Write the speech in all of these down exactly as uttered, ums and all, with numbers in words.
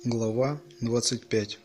Глава двадцать пять.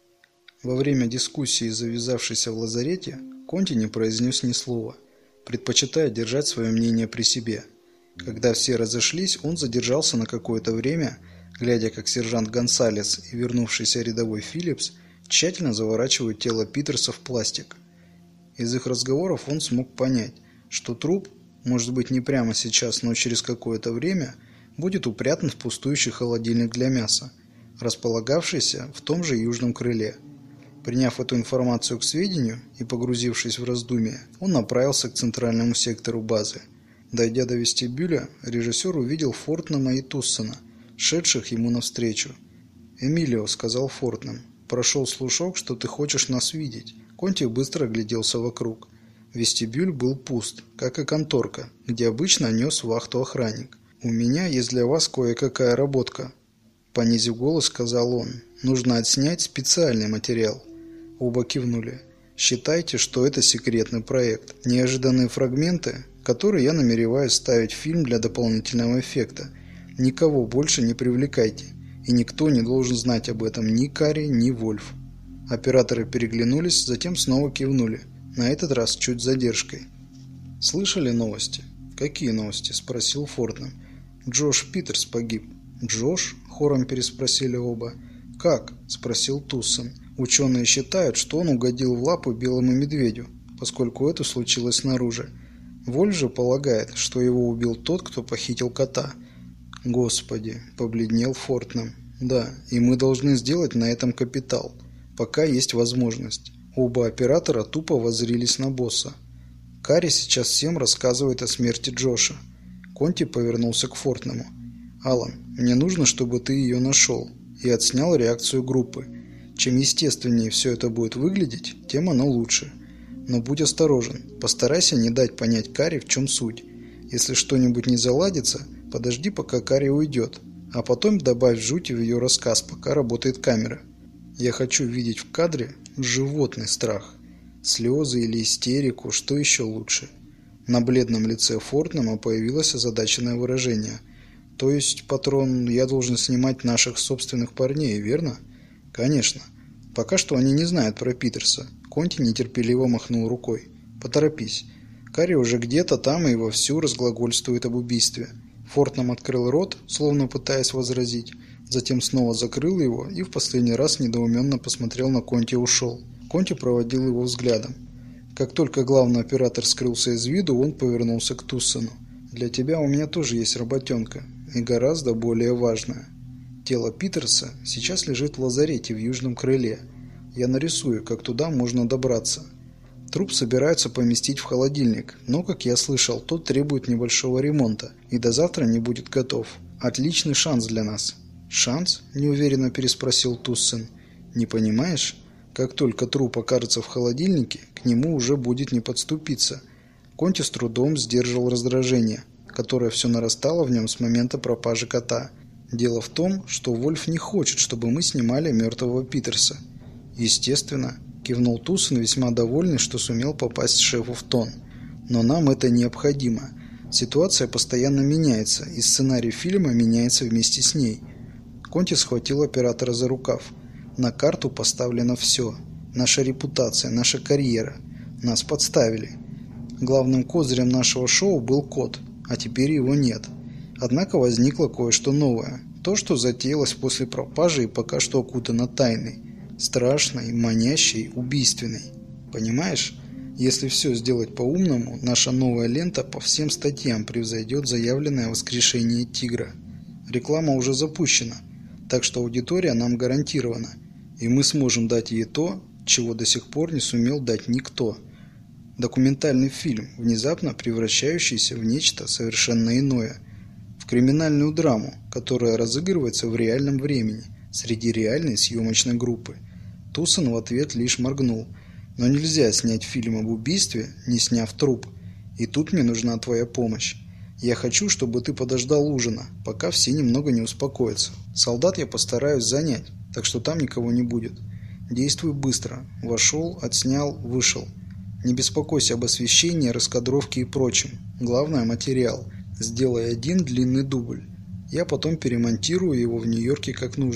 Во время дискуссии, завязавшейся в лазарете, Конти не произнес ни слова, предпочитая держать свое мнение при себе. Когда все разошлись, он задержался на какое-то время, глядя, как сержант Гонсалес и вернувшийся рядовой Филлипс тщательно заворачивают тело Питерса в пластик. Из их разговоров он смог понять, что труп, может быть не прямо сейчас, но через какое-то время, будет упрятан в пустующий холодильник для мяса, располагавшийся в том же южном крыле. Приняв эту информацию к сведению и погрузившись в раздумья, он направился к центральному сектору базы. Дойдя до вестибюля, режиссер увидел Фортнема и Туссона, шедших ему навстречу. «Эмилио», — сказал Фортнем, — «прошел слушок, что ты хочешь нас видеть». Конти быстро огляделся вокруг. Вестибюль был пуст, как и конторка, где обычно нес вахту охранник. «У меня есть для вас кое-какая работка», — понизив голос, сказал он. «Нужно отснять специальный материал». Оба кивнули. «Считайте, что это секретный проект. Неожиданные фрагменты, которые я намереваюсь ставить в фильм для дополнительного эффекта. Никого больше не привлекайте, и никто не должен знать об этом, ни Карри, ни Вольф». Операторы переглянулись, затем снова кивнули, на этот раз чуть с задержкой. «Слышали новости?» «Какие новости?» – спросил Фортнем. «Джош Питерс погиб». «Джош?» – хором переспросили оба. «Как?» – спросил Туссон. «Ученые считают, что он угодил в лапы белому медведю, поскольку это случилось снаружи. Вольф же полагает, что его убил тот, кто похитил кота». «Господи!» – побледнел Фортнем. «Да, и мы должны сделать на этом капитал, пока есть возможность». Оба оператора тупо воззрились на босса. «Карри сейчас всем рассказывает о смерти Джоша». Конти повернулся к Фортнему. «Алан, мне нужно, чтобы ты ее нашел и отснял реакцию группы. Чем естественнее все это будет выглядеть, тем оно лучше. Но будь осторожен, постарайся не дать понять Карри, в чем суть. Если что-нибудь не заладится, подожди, пока Карри уйдет, а потом добавь жути в ее рассказ, пока работает камера. Я хочу видеть в кадре животный страх, слезы или истерику, что еще лучше». На бледном лице Фортнема появилось озадаченное выражение. «То есть, патрон, я должен снимать наших собственных парней, верно?» «Конечно. Пока что они не знают про Питерса». Конти нетерпеливо махнул рукой. «Поторопись. Карри уже где-то там и вовсю разглагольствует об убийстве». Фортнем открыл рот, словно пытаясь возразить, затем снова закрыл его и в последний раз недоуменно посмотрел на Конти и ушел. Конти проводил его взглядом. Как только главный оператор скрылся из виду, он повернулся к Туссону. «Для тебя у меня тоже есть работенка, и гораздо более важная. Тело Питерса сейчас лежит в лазарете в южном крыле. Я нарисую, как туда можно добраться. Труп собираются поместить в холодильник, но, как я слышал, тот требует небольшого ремонта и до завтра не будет готов. Отличный шанс для нас». «Шанс?» – неуверенно переспросил Туссон. «Не понимаешь? Как только труп окажется в холодильнике, к нему уже будет не подступиться». Конти с трудом сдерживал раздражение, которое все нарастало в нем с момента пропажи кота. «Дело в том, что Вольф не хочет, чтобы мы снимали мертвого Питерса». «Естественно», – кивнул Туссон, весьма довольный, что сумел попасть шефу в тон. «Но нам это необходимо. Ситуация постоянно меняется, и сценарий фильма меняется вместе с ней». Конти схватил оператора за рукав. «На карту поставлено все. Наша репутация, наша карьера. Нас подставили. Главным козырем нашего шоу был кот, а теперь его нет. Однако возникло кое-что новое. То, что затеялось после пропажи и пока что окутано тайной. Страшной, манящей, убийственной. Понимаешь? Если все сделать по-умному, наша новая лента по всем статьям превзойдет заявленное воскрешение тигра. Реклама уже запущена, так что аудитория нам гарантирована, и мы сможем дать ей то, чего до сих пор не сумел дать никто. Документальный фильм, внезапно превращающийся в нечто совершенно иное. В криминальную драму, которая разыгрывается в реальном времени, среди реальной съемочной группы». Туссон в ответ лишь моргнул. «Но нельзя снять фильм об убийстве, не сняв труп. И тут мне нужна твоя помощь. Я хочу, чтобы ты подождал ужина, пока все немного не успокоятся. Солдат я постараюсь занять, так что там никого не будет. Действуй быстро. Вошел, отснял, вышел. Не беспокойся об освещении, раскадровке и прочем. Главное – материал. Сделай один длинный дубль. Я потом перемонтирую его в Нью-Йорке как нужно.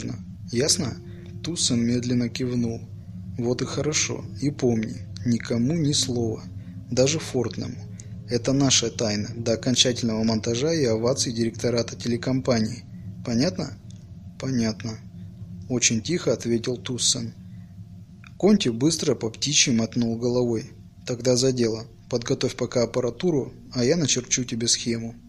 Ясно?» Туссен медленно кивнул. «Вот и хорошо. И помни, никому ни слова. Даже Фортному. Это наша тайна до окончательного монтажа и оваций директората телекомпании. Понятно?» «Понятно», – очень тихо ответил Туссен. Конти быстро по птичьи мотнул головой. «Тогда за дело. Подготовь пока аппаратуру, а я начерчу тебе схему».